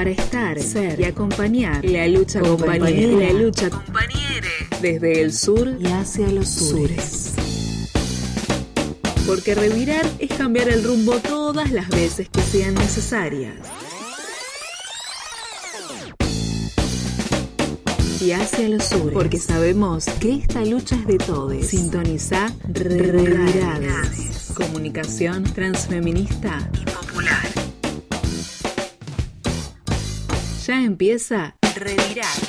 para estar, ser y acompañar la lucha compañera, desde el sur y hacia los sures. Porque revirar es cambiar el rumbo todas las veces que sean necesarias. Y hacia los sures, porque sabemos que esta lucha es de todos. Sintoniza Revirades. Comunicación transfeminista y popular. Ya empieza Revirades.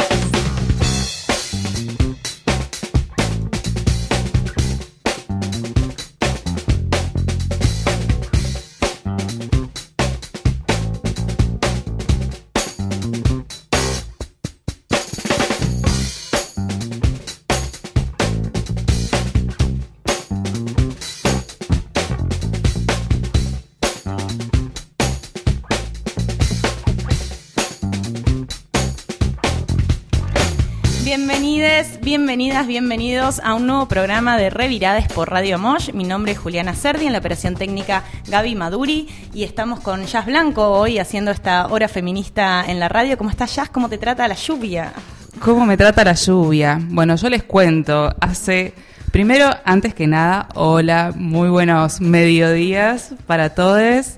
Bienvenidos a un nuevo programa de Revirades por Radio Mosh. Mi nombre es Juliana Cerdi, en la operación técnica Gaby Maduri, y estamos con Jazz Blanco hoy haciendo esta hora feminista en la radio. ¿Cómo estás, Jazz? ¿Cómo te trata la lluvia? ¿Cómo me trata la lluvia? Bueno, yo les cuento, primero, antes que nada, hola, muy buenos mediodías para todos.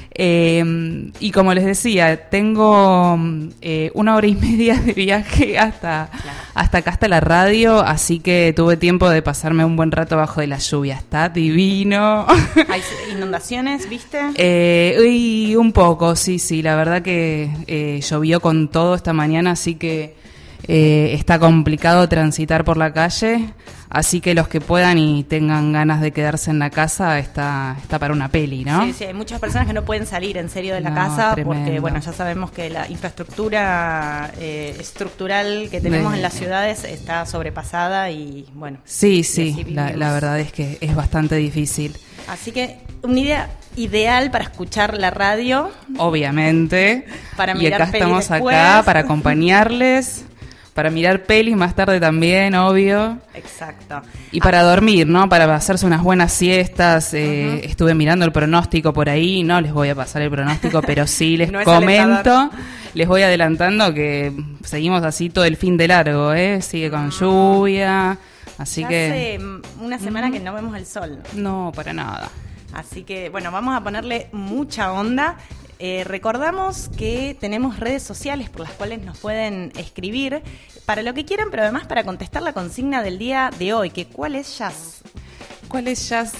Y como les decía, tengo 1 hora y media de viaje hasta acá, hasta la radio, así que tuve tiempo de pasarme un buen rato bajo de la lluvia. Está divino. ¿Hay inundaciones, viste? Y un poco, sí, la verdad que llovió con todo esta mañana, así que está complicado transitar por la calle. Así que los que puedan y tengan ganas de quedarse en la casa, está para una peli, ¿no? Sí, hay muchas personas que no pueden salir en serio de la casa, tremendo. Porque, bueno, ya sabemos que la infraestructura estructural que tenemos en las ciudades está sobrepasada y, bueno. Sí, la verdad es que es bastante difícil. Así que una idea ideal para escuchar la radio. Obviamente. Para mirar y acá estamos después. Acá para acompañarles. Para mirar pelis más tarde también, obvio. Exacto. Y para dormir, ¿no? Para hacerse unas buenas siestas. Estuve mirando el pronóstico por ahí. No les voy a pasar el pronóstico, pero sí les no comento. Les voy adelantando que seguimos así todo el fin de largo, ¿eh? Sigue con lluvia. Así ya que... hace una semana que no vemos el sol. No, para nada. Así que, bueno, vamos a ponerle mucha onda. Recordamos que tenemos redes sociales por las cuales nos pueden escribir para lo que quieran, pero además para contestar la consigna del día de hoy, que ¿cuál es, Jazz? ¿Cuál es, Jazz?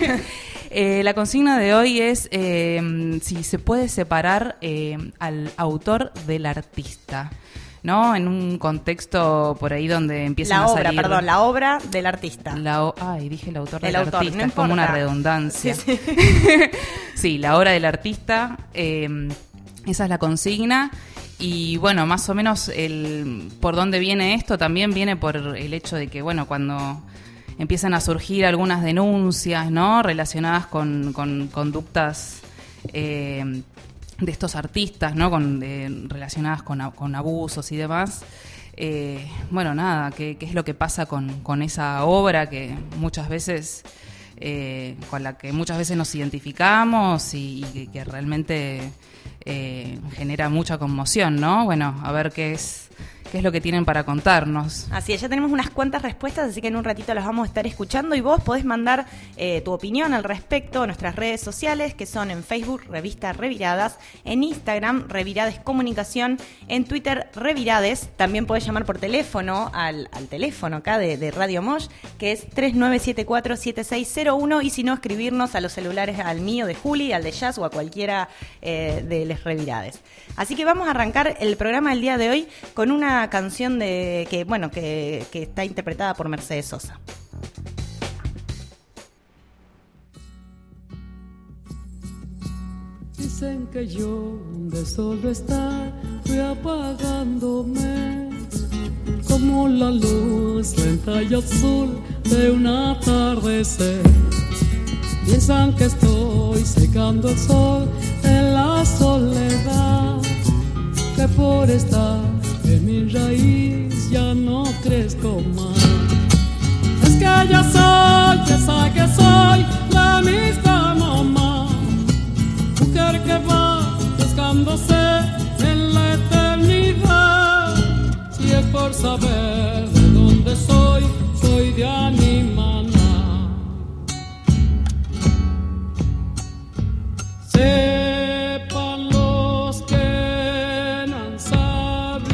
La consigna de hoy es si se puede separar al autor del artista, ¿no? En un contexto por ahí donde empiezan a salir... la obra del artista. Dije el autor del artista, no es como una redundancia. Sí. Sí, la obra del artista, esa es la consigna. Y bueno, más o menos por dónde viene esto también viene por el hecho de que, bueno, cuando empiezan a surgir algunas denuncias, ¿no? Relacionadas con conductas... de estos artistas, ¿no? Relacionadas con abusos y demás. Bueno, nada, ¿qué es lo que pasa con esa obra que muchas veces con la que muchas veces nos identificamos y que realmente genera mucha conmoción, ¿no? Bueno, a ver qué es lo que tienen para contarnos. Así es, ya tenemos unas cuantas respuestas, así que en un ratito las vamos a estar escuchando y vos podés mandar tu opinión al respecto a nuestras redes sociales, que son en Facebook, Revista Reviradas, en Instagram, Revirades Comunicación, en Twitter, Revirades. También podés llamar por teléfono al teléfono acá de Radio Mosh, que es 3974-7601, y si no, escribirnos a los celulares, al mío de Juli, al de Jazz o a cualquiera de les Revirades. Así que vamos a arrancar el programa del día de hoy con una canción que está interpretada por Mercedes Sosa. Dicen que yo de solo estar fui apagándome como la luz lenta y azul de un atardecer. Piensan que estoy secando el sol de la soledad, que por estar en mi raíz ya no crezco más. Es que ya soy esa que soy, la misma mamá, mujer que va buscándose en la por saber de dónde soy, soy de Animaná. Sepan los que no han sabido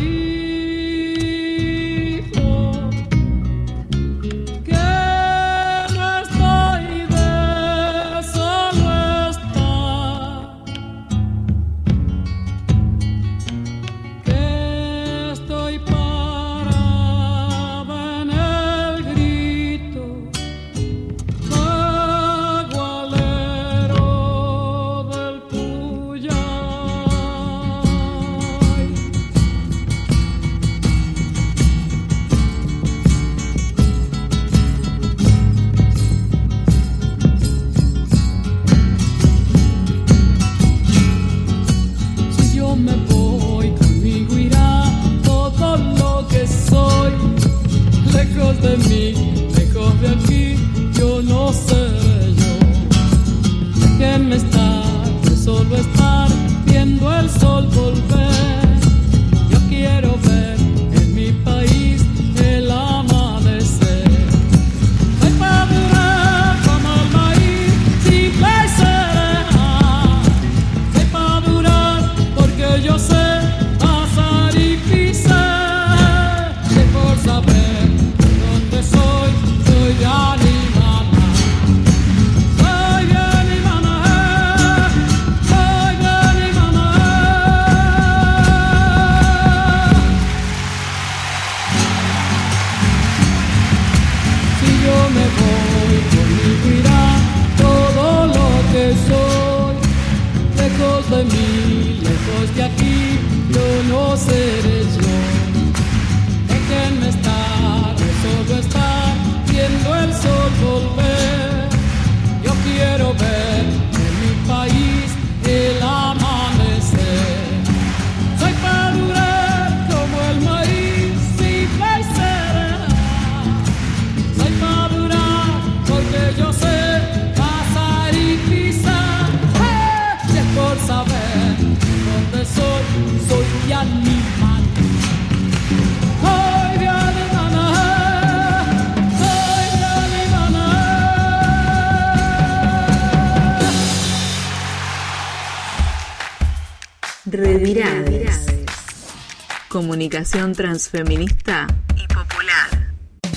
que no estoy de solo estar, que estoy parada en el grito bagualero del Puyay. Si yo me voy, conmigo irá todo lo que soy. Lejos de mí, lejos de aquí, yo no seré yo. Déjenme estar, de solo estar, viendo el sol volver. Yo quiero ver en mi país el amanecer. Soy madura como el maíz, simple y serena. Soy madura porque yo sé pasar y pisar. Sé por saber de dónde soy, soy de Animaná. Soy de Animaná, soy de Animaná. Si yo me voy, conmigo irá todo lo que soy. Lejos de mí, lejos de aquí, yo no seré yo. Déjenme estar, de solo estar, viendo el sol volver. Yo quiero ver en mi país el amanecer. Soy madura como el maíz, simple y serena. Soy madura porque yo sé pasar y pisar. Y es por saber dónde soy, soy de Animaná. Soy de Animaná, soy de Animaná. Revirades. Comunicación transfeminista y popular.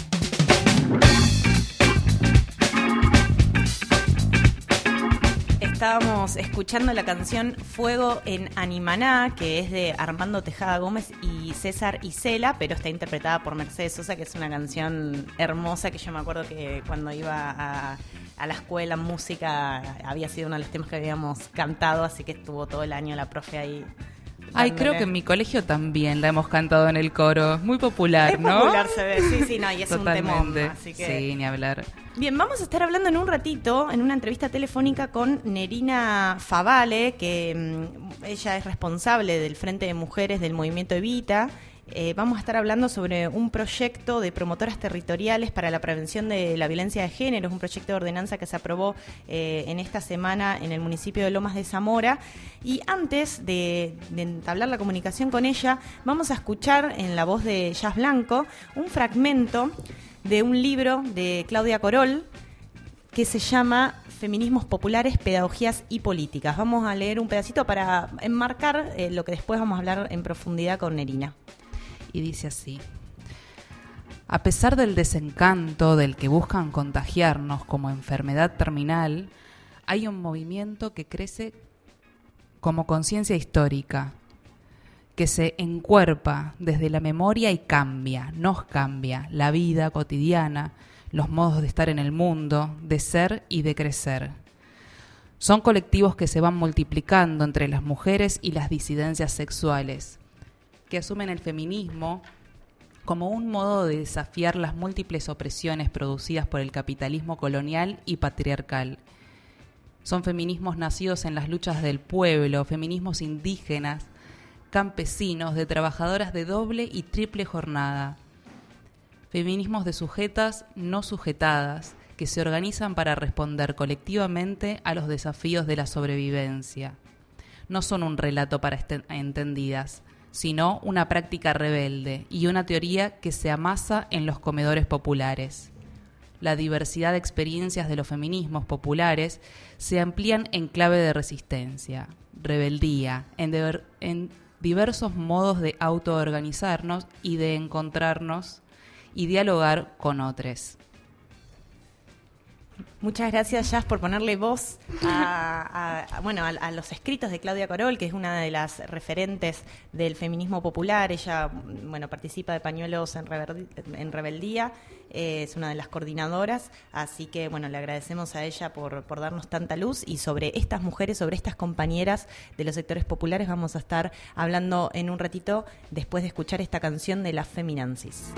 Estábamos escuchando la canción Fuego en Animaná, que es de Armando Tejada Gómez y César Isela, pero está interpretada por Mercedes Sosa, que es una canción hermosa que yo me acuerdo que cuando iba a la escuela en música había sido uno de los temas que habíamos cantado, así que estuvo todo el año la profe ahí. Ay, creo que en mi colegio también la hemos cantado en el coro. Muy popular, Es ¿no? popular, se ve, sí, no, y es Totalmente. un temón, así que... Sí, ni hablar. Bien, vamos a estar hablando en un ratito, en una entrevista telefónica con Nerina Favale, que ella es responsable del Frente de Mujeres del Movimiento Evita. Vamos a estar hablando sobre un proyecto de promotoras territoriales para la prevención de la violencia de género. Es un proyecto de ordenanza que se aprobó en esta semana en el municipio de Lomas de Zamora. Y antes de entablar la comunicación con ella, vamos a escuchar en la voz de Jazz Blanco un fragmento de un libro de Claudia Corol que se llama Feminismos Populares, Pedagogías y Políticas. Vamos a leer un pedacito para enmarcar lo que después vamos a hablar en profundidad con Nerina. Y dice así: a pesar del desencanto del que buscan contagiarnos como enfermedad terminal, hay un movimiento que crece como conciencia histórica, que se encuerpa desde la memoria y cambia, nos cambia la vida cotidiana, los modos de estar en el mundo, de ser y de crecer. Son colectivos que se van multiplicando entre las mujeres y las disidencias sexuales, que asumen el feminismo como un modo de desafiar las múltiples opresiones producidas por el capitalismo colonial y patriarcal. Son feminismos nacidos en las luchas del pueblo, feminismos indígenas, campesinos, de trabajadoras de doble y triple jornada. Feminismos de sujetas no sujetadas, que se organizan para responder colectivamente a los desafíos de la sobrevivencia. No son un relato para entendidas, sino una práctica rebelde y una teoría que se amasa en los comedores populares. La diversidad de experiencias de los feminismos populares se amplían en clave de resistencia, rebeldía, en diversos modos de autoorganizarnos y de encontrarnos y dialogar con otros. Muchas gracias, Jazz, por ponerle voz a los escritos de Claudia Corol, que es una de las referentes del feminismo popular. Ella, participa de Pañuelos en Rebeldía, es una de las coordinadoras, así que, le agradecemos a ella por darnos tanta luz. Y sobre estas mujeres, sobre estas compañeras de los sectores populares, vamos a estar hablando en un ratito, después de escuchar esta canción de las Feminancis.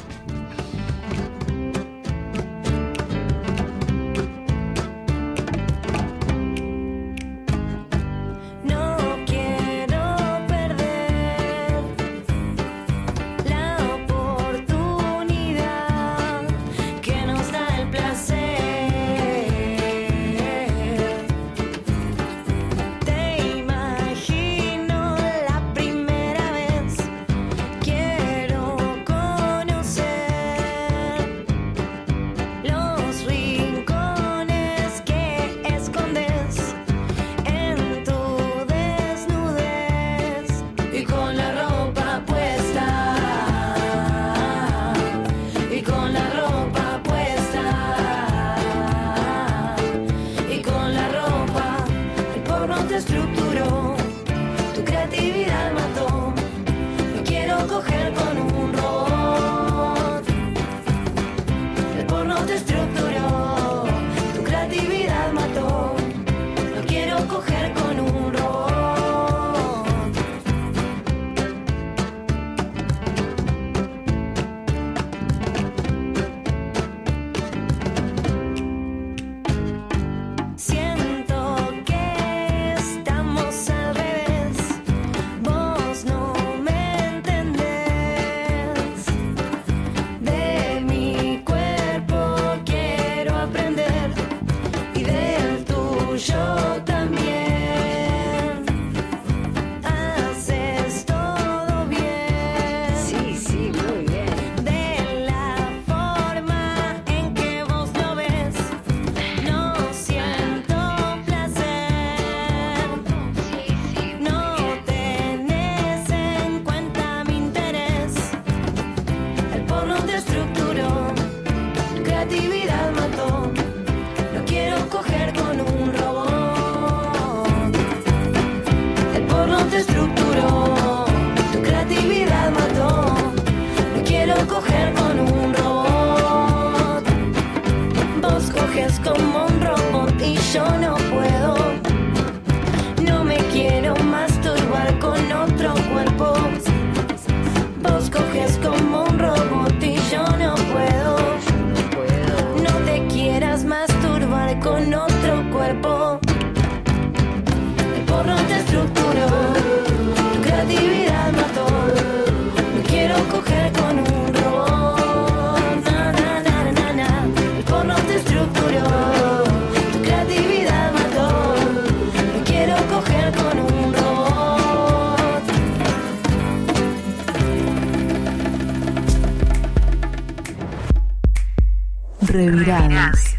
Reviradas.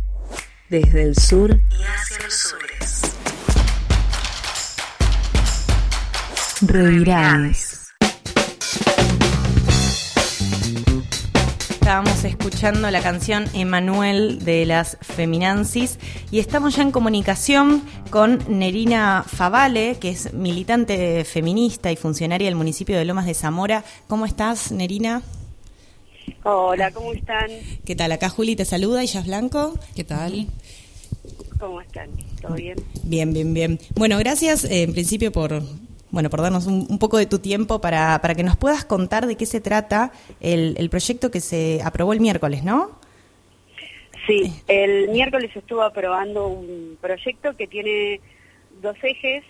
Desde el sur y hacia los sures. Reviradas. Estábamos escuchando la canción Emanuel de las Feminancis y estamos ya en comunicación con Nerina Favale, que es militante feminista y funcionaria del municipio de Lomas de Zamora. ¿Cómo estás, Nerina? Hola, ¿cómo están? ¿Qué tal? Acá Juli te saluda y Jazz Blanco. ¿Qué tal? ¿Cómo están? ¿Todo bien? Bien. Bueno, gracias en principio por darnos un poco de tu tiempo para que nos puedas contar de qué se trata el proyecto que se aprobó el miércoles, ¿no? Sí, el miércoles estuvo aprobando un proyecto que tiene dos ejes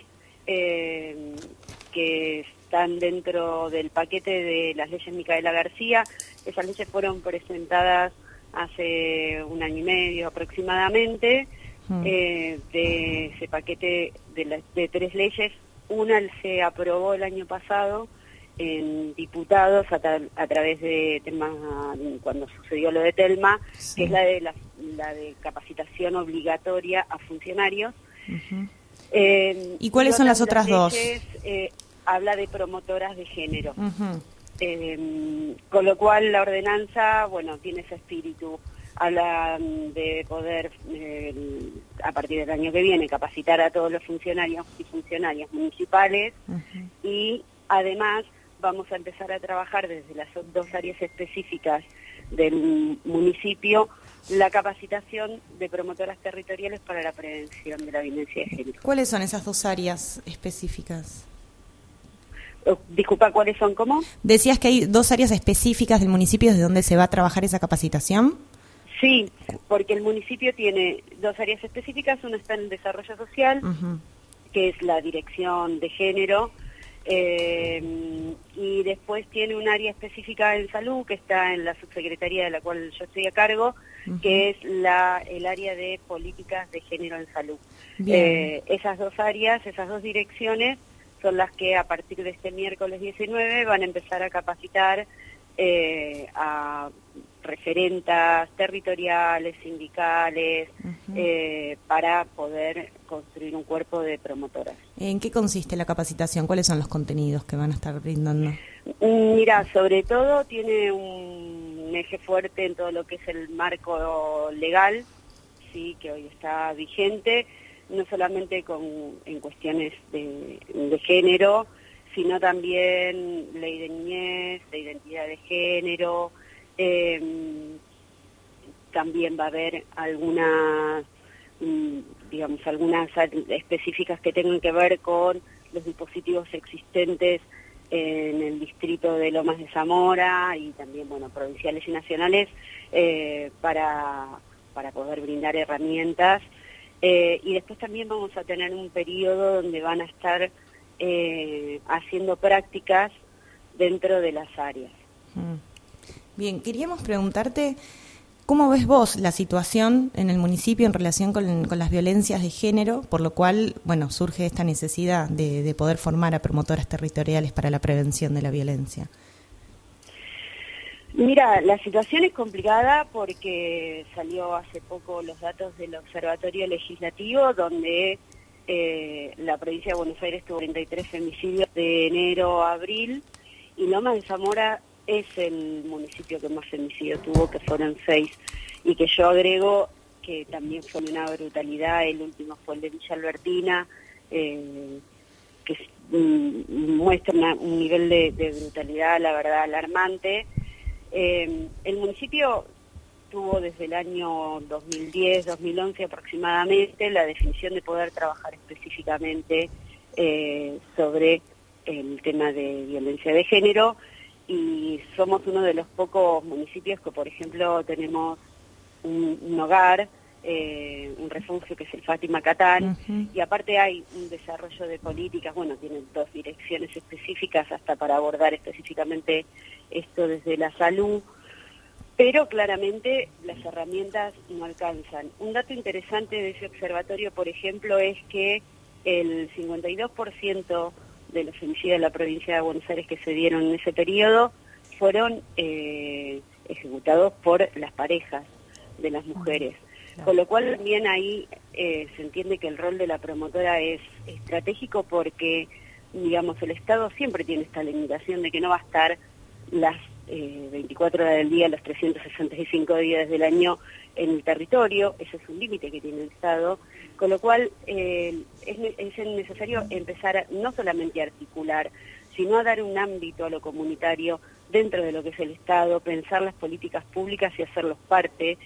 que están dentro del paquete de las leyes Micaela García. Esas leyes fueron presentadas hace 1 año y medio aproximadamente. De ese paquete de 3 leyes, una se aprobó el año pasado en diputados a través de temas, cuando sucedió lo de Telma, Sí. que es la de capacitación obligatoria a funcionarios. Ujú. ¿Y cuáles son las otras dos? Leyes, habla de promotoras de género. Ujú. Con lo cual la ordenanza, bueno, tiene ese espíritu. Habla de poder, a partir del año que viene, capacitar a todos los funcionarios y funcionarias municipales, Ujú. y además vamos a empezar a trabajar desde las dos áreas específicas del municipio la capacitación de promotoras territoriales para la prevención de la violencia de género. ¿Cuáles son esas dos áreas específicas? Disculpa, ¿cuáles son? ¿Cómo? Decías que hay dos áreas específicas del municipio desde donde se va a trabajar esa capacitación. Sí, porque el municipio tiene dos áreas específicas. Una está en el desarrollo social, Ujú. que es la dirección de género, y después tiene un área específica en salud, que está en la subsecretaría de la cual yo estoy a cargo, Ujú. que es el área de políticas de género en salud. Bien. Esas dos áreas, esas dos direcciones, son las que a partir de este miércoles 19 van a empezar a capacitar a referentas territoriales, sindicales, Ujú. para poder construir un cuerpo de promotoras. ¿En qué consiste la capacitación? ¿Cuáles son los contenidos que van a estar brindando? Mira, sobre todo tiene un eje fuerte en todo lo que es el marco legal, sí, que hoy está vigente, no solamente en cuestiones de género, sino también ley de niñez, de identidad de género. También va a haber algunas específicas que tengan que ver con los dispositivos existentes en el distrito de Lomas de Zamora y también, bueno, provinciales y nacionales, para poder brindar herramientas. Y después también vamos a tener un periodo donde van a estar haciendo prácticas dentro de las áreas. Bien, queríamos preguntarte, ¿cómo ves vos la situación en el municipio en relación con las violencias de género, por lo cual, bueno, surge esta necesidad de poder formar a promotoras territoriales para la prevención de la violencia? Mira, la situación es complicada porque salió hace poco los datos del Observatorio Legislativo, donde la provincia de Buenos Aires tuvo 33 femicidios de enero a abril, y Lomas de Zamora es el municipio que más femicidio tuvo, que fueron 6, y que yo agrego que también fue una brutalidad. El último fue el de Villa Albertina, que muestra un nivel de brutalidad, la verdad, alarmante. El municipio tuvo desde el año 2010, 2011 aproximadamente la definición de poder trabajar específicamente sobre el tema de violencia de género, y somos uno de los pocos municipios que, por ejemplo, tenemos un hogar, un refugio que es el Fátima Catán, Uh-huh. y aparte hay un desarrollo de políticas. Bueno, tienen dos direcciones específicas hasta para abordar específicamente esto desde la salud, pero claramente las herramientas no alcanzan. Un dato interesante de ese observatorio, por ejemplo, es que el 52% de los femicidios de la provincia de Buenos Aires que se dieron en ese periodo fueron ejecutados por las parejas de las mujeres. Claro. Con lo cual también ahí se entiende que el rol de la promotora es estratégico, porque, digamos, el Estado siempre tiene esta limitación de que no va a estar las 24 horas del día, los 365 días del año en el territorio. Ese es un límite que tiene el Estado, con lo cual es necesario empezar no solamente a articular, sino a dar un ámbito a lo comunitario dentro de lo que es el Estado, pensar las políticas públicas y hacerlas parte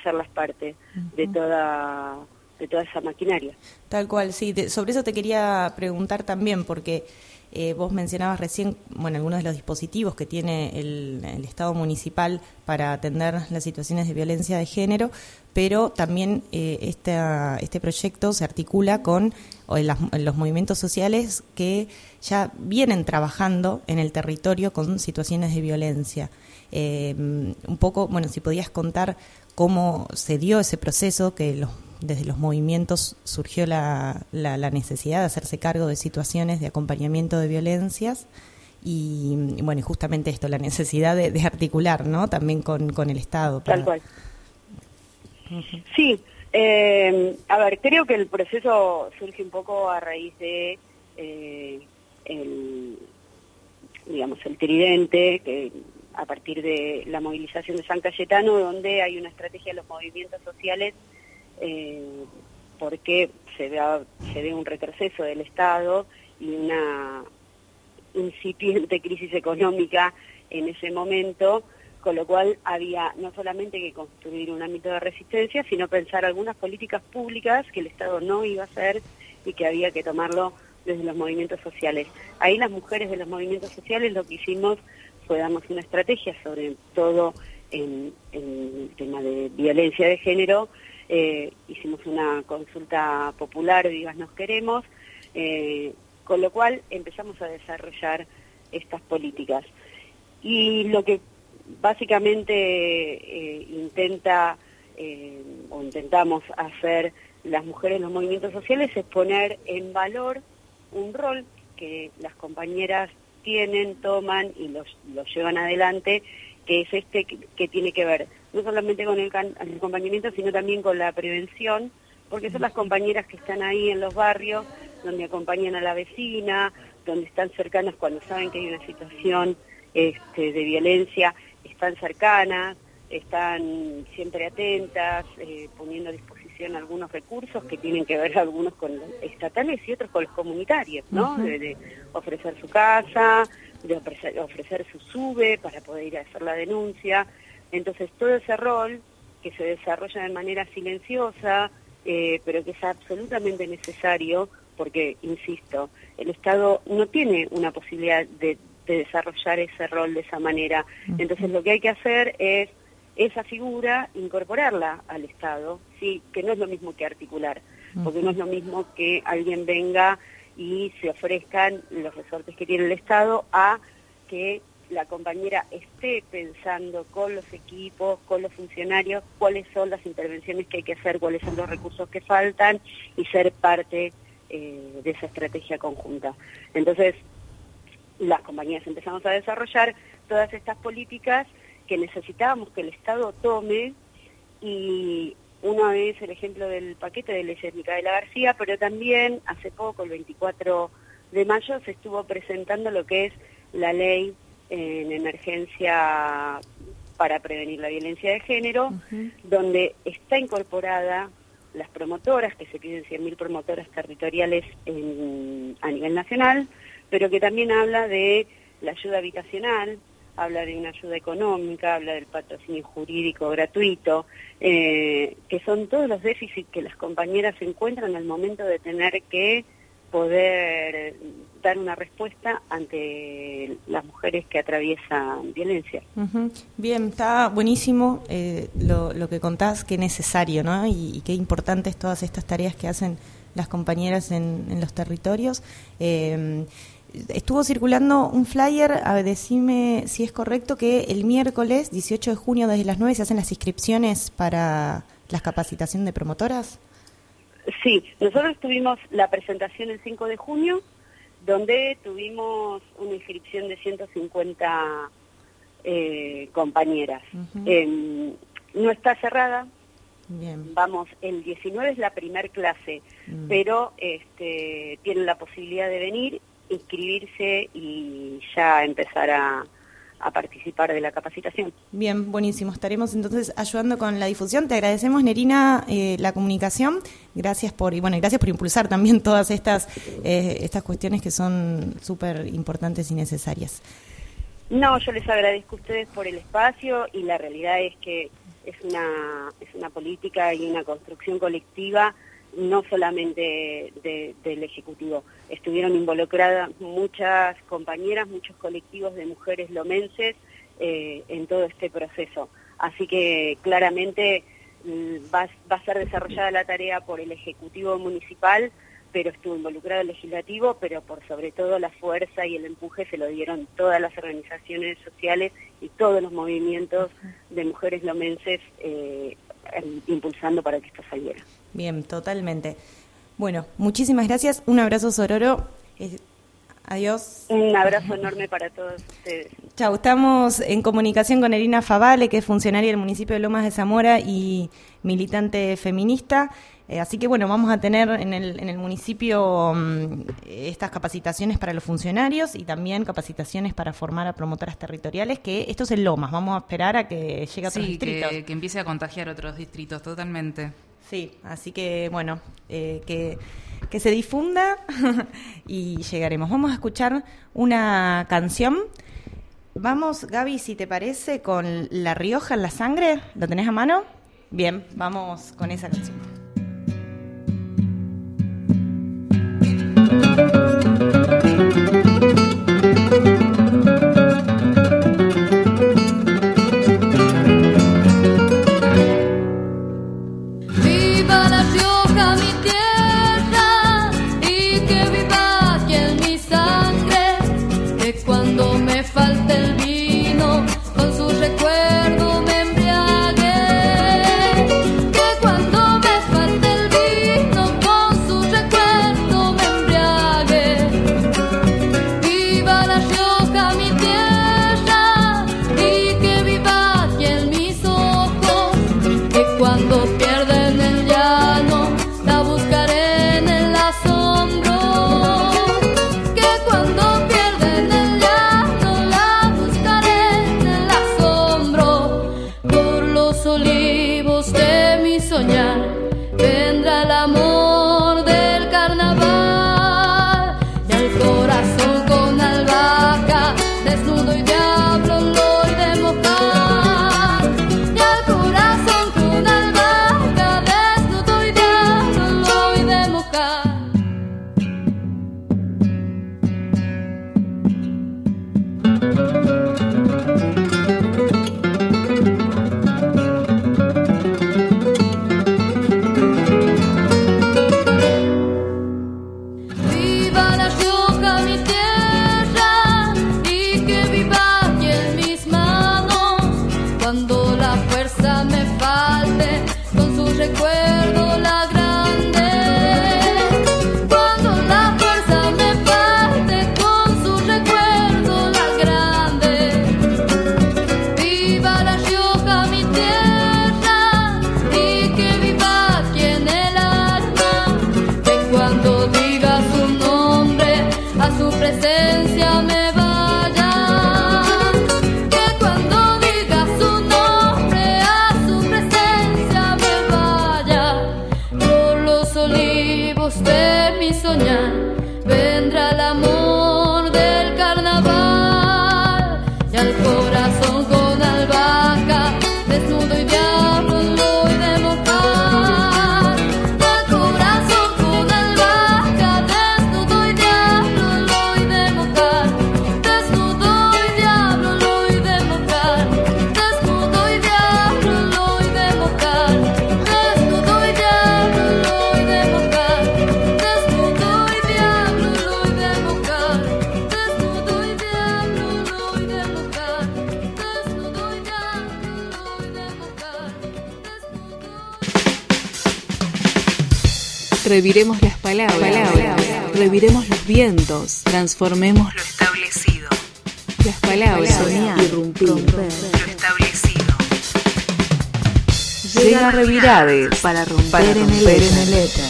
de toda esa maquinaria. Tal cual, sí. Sobre eso te quería preguntar también, porque vos mencionabas recién, bueno, algunos de los dispositivos que tiene el Estado municipal para atender las situaciones de violencia de género, pero también este proyecto se articula con los movimientos sociales que ya vienen trabajando en el territorio con situaciones de violencia. Un poco, bueno, si podías contar cómo se dio ese proceso, que desde los movimientos surgió la necesidad de hacerse cargo de situaciones de acompañamiento de violencias, y bueno, justamente esto, la necesidad de articular, ¿no? También con el Estado. Tal cual. Sí, a ver, creo que el proceso surge un poco a raíz de el tridente, que a partir de la movilización de San Cayetano, donde hay una estrategia de los movimientos sociales, porque se ve un retroceso del Estado y una incipiente crisis económica en ese momento, con lo cual había no solamente que construir un ámbito de resistencia, sino pensar algunas políticas públicas que el Estado no iba a hacer y que había que tomarlo desde los movimientos sociales. Ahí las mujeres de los movimientos sociales lo que hicimos fue darnos una estrategia, sobre todo en el tema de violencia de género. Hicimos una consulta popular, Vivas Nos Queremos, con lo cual empezamos a desarrollar estas políticas. Y lo que básicamente intentamos hacer las mujeres en los movimientos sociales es poner en valor un rol que las compañeras tienen, toman y los llevan adelante, que es que tiene que ver no solamente con el acompañamiento, sino también con la prevención, porque son las compañeras que están ahí en los barrios, donde acompañan a la vecina, donde están cercanas cuando saben que hay una situación de violencia, están cercanas, están siempre atentas, poniendo a disposición algunos recursos que tienen que ver algunos con los estatales y otros con los comunitarios, ¿no? De ofrecer su casa, de ofrecer su SUBE para poder ir a hacer la denuncia. Entonces todo ese rol que se desarrolla de manera silenciosa, pero que es absolutamente necesario, porque, insisto, el Estado no tiene una posibilidad de desarrollar ese rol de esa manera. Entonces lo que hay que hacer es esa figura, incorporarla al Estado, sí, que no es lo mismo que articular, porque no es lo mismo que alguien venga y se ofrezcan los resortes que tiene el Estado a que la compañera esté pensando con los equipos, con los funcionarios, cuáles son las intervenciones que hay que hacer, cuáles son los recursos que faltan y ser parte de esa estrategia conjunta. Entonces, las compañías empezamos a desarrollar todas estas políticas que necesitábamos que el Estado tome, y una vez el ejemplo del paquete de leyes Micaela García, pero también hace poco, el 24 de mayo, se estuvo presentando lo que es la ley en emergencia para prevenir la violencia de género, donde está incorporada las promotoras, que se piden 100.000 promotoras territoriales a nivel nacional, pero que también habla de la ayuda habitacional, habla de una ayuda económica, habla del patrocinio jurídico gratuito, que son todos los déficits que las compañeras encuentran al momento de tener que poder dar una respuesta ante las mujeres que atraviesan violencia. Bien, está buenísimo lo que contás, qué necesario, ¿no? Y qué importantes todas estas tareas que hacen las compañeras en los territorios. Estuvo circulando un flyer, decime si es correcto, que el miércoles 18 de junio desde las 9 se hacen las inscripciones para la capacitación de promotoras. Sí, nosotros tuvimos la presentación el 5 de junio, donde tuvimos una inscripción de 150 compañeras. No está cerrada. Bien. Vamos, el 19 es la primer clase, pero tienen la posibilidad de venir, inscribirse y ya empezar a participar de la capacitación. Bien, buenísimo. Estaremos entonces ayudando con la difusión. Te agradecemos, Nerina, la comunicación. Gracias por impulsar también todas estas cuestiones que son súper importantes y necesarias. No, yo les agradezco a ustedes por el espacio, y la realidad es que es una política y una construcción colectiva, no solamente del Ejecutivo. Estuvieron involucradas muchas compañeras, muchos colectivos de mujeres lomenses en todo este proceso. Así que claramente va a ser desarrollada la tarea por el Ejecutivo Municipal, pero estuvo involucrado el Legislativo, pero por sobre todo la fuerza y el empuje se lo dieron todas las organizaciones sociales y todos los movimientos de mujeres lomenses impulsando para que esto saliera. Bien, totalmente. Bueno, muchísimas gracias. Un abrazo, Sororo. Adiós. Un abrazo enorme para todos ustedes. Chau, estamos en comunicación con Irina Favale, que es funcionaria del municipio de Lomas de Zamora y militante feminista. Así que bueno, vamos a tener en el municipio estas capacitaciones para los funcionarios y también capacitaciones para formar a promotoras territoriales, que esto es en Lomas, vamos a esperar a que llegue a otros distritos. Que empiece a contagiar otros distritos, totalmente. Sí, así que bueno, que se difunda y llegaremos. Vamos a escuchar una canción. Vamos, Gaby, si te parece, con La Rioja en la sangre. ¿Lo tenés a mano? Bien, vamos con esa canción. Viva La Rioja, mi tierra, y que viva aquí en mi sangre, que cuando me falte el vino, con su recuerdo me embriague, que cuando me falte el vino, con su recuerdo me embriague. Viva La Rioja, mi tierra, y que viva aquí en mis ojos, que cuando pierda en el llano, la buscaré en el asombro, que cuando pierda en el llano, la buscaré en el asombro. Por los olivos de mi soñar vendrá el amor del carnaval, y al corazón con albahaca desnudo y diablo lo he de mojar, y al corazón con albahaca desnudo y diablo lo he de mojar. Viva La Rioja, mi tierra, y que viva aquí en mis manos, cuando la fuerza me falte, con su recuerdo la grande, cuando la fuerza me falte, con su recuerdo la grande. Viva La Rioja, mi tierra, y que viva aquí en el alma, que cuando diga su nombre, a su presencia me vaya, que cuando diga su nombre, a su presencia me vaya. Por los olivos de mi soñar vendrá el amor del carnaval, y al corazón con albahaca desnudo y diablo lo he de mojar, al corazón con albahaca desnudo y diablo lo he de mojar, desnudo y diablo lo he de mojar, desnudo y diablo lo he de mojar, desnudo y diablo lo he de mojar, desnudo y diablo lo he de mojar, desnudo y diablo lo he de mojar, desnudo y diablo lo he de mojar, Reviremos las palabras, reviremos los vientos, transformemos lo establecido. Las palabras, soñar, irrumpir, lo establecido. Llega Revirades para romper en el éter.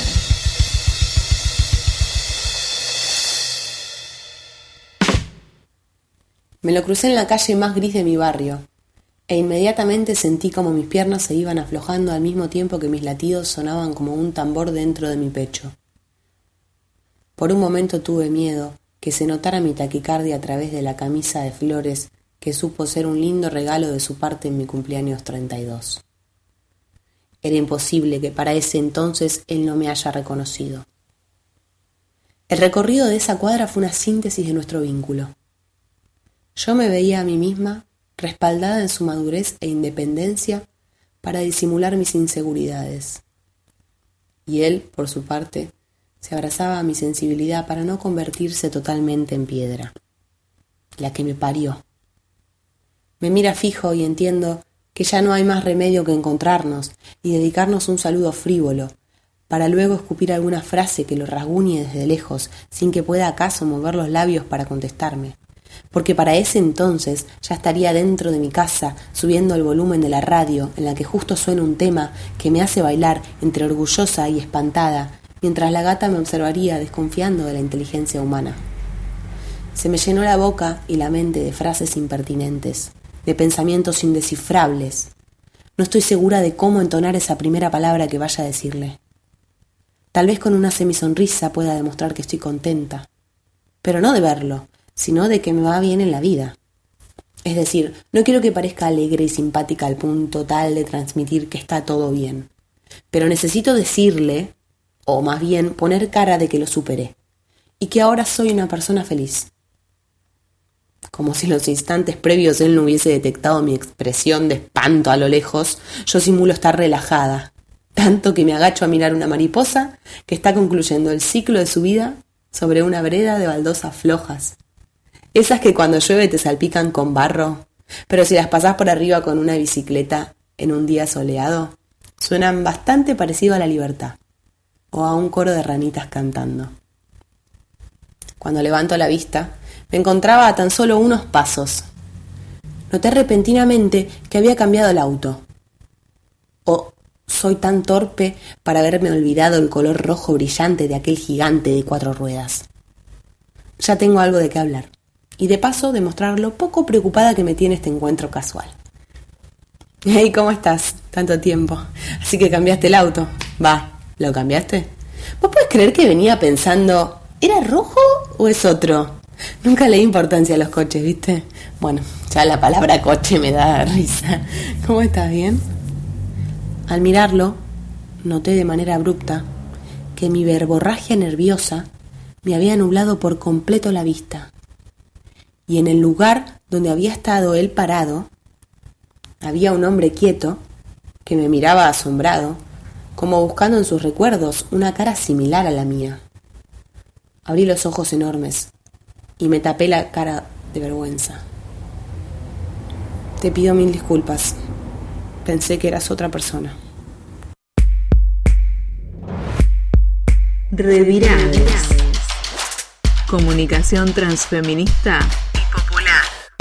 Me lo crucé en la calle más gris de mi barrio, e inmediatamente sentí como mis piernas se iban aflojando al mismo tiempo que mis latidos sonaban como un tambor dentro de mi pecho. Por un momento tuve miedo que se notara mi taquicardia a través de la camisa de flores que supo ser un lindo regalo de su parte en mi cumpleaños 32. Era imposible que para ese entonces él no me haya reconocido. El recorrido de esa cuadra fue una síntesis de nuestro vínculo. Yo me veía a mí misma respaldada en su madurez e independencia para disimular mis inseguridades. Y él, por su parte, se abrazaba a mi sensibilidad para no convertirse totalmente en piedra. La que me parió. Me mira fijo y entiendo que ya no hay más remedio que encontrarnos y dedicarnos un saludo frívolo, para luego escupir alguna frase que lo rasguñe desde lejos, sin que pueda acaso mover los labios para contestarme. Porque para ese entonces ya estaría dentro de mi casa, subiendo el volumen de la radio, en la que justo suena un tema que me hace bailar entre orgullosa y espantada, mientras la gata me observaría desconfiando de la inteligencia humana. Se me llenó la boca y la mente de frases impertinentes, de pensamientos indescifrables. No estoy segura de cómo entonar esa primera palabra que vaya a decirle. Tal vez con una semisonrisa pueda demostrar que estoy contenta, pero no de verlo, sino de que me va bien en la vida. Es decir, no quiero que parezca alegre y simpática al punto tal de transmitir que está todo bien, pero necesito decirle, o más bien poner cara de que lo superé, y que ahora soy una persona feliz. Como si en los instantes previos él no hubiese detectado mi expresión de espanto a lo lejos, yo simulo estar relajada, tanto que me agacho a mirar una mariposa que está concluyendo el ciclo de su vida sobre una vereda de baldosas flojas. Esas que cuando llueve te salpican con barro, pero si las pasás por arriba con una bicicleta en un día soleado, suenan bastante parecido a la libertad, o a un coro de ranitas cantando. Cuando levanto la vista, me encontraba a tan solo unos pasos. Noté repentinamente que había cambiado el auto. ¿O soy tan torpe para haberme olvidado el color rojo brillante de aquel gigante de 4 ruedas? Ya tengo algo de qué hablar. Y de paso demostrar lo poco preocupada que me tiene este encuentro casual. Hey, ¿cómo estás? Tanto tiempo. Así que cambiaste el auto. Va, ¿lo cambiaste? ¿Vos podés creer que venía pensando, ¿era rojo o es otro? Nunca le di importancia a los coches, ¿viste? Bueno, ya la palabra coche me da risa. ¿Cómo estás? ¿Bien? Al mirarlo, noté de manera abrupta que mi verborragia nerviosa me había nublado por completo la vista. Y en el lugar donde había estado él parado, había un hombre quieto que me miraba asombrado, como buscando en sus recuerdos una cara similar a la mía. Abrí los ojos enormes y me tapé la cara de vergüenza. Te pido 1000 disculpas. Pensé que eras otra persona. Reviradas. Comunicación transfeminista y popular.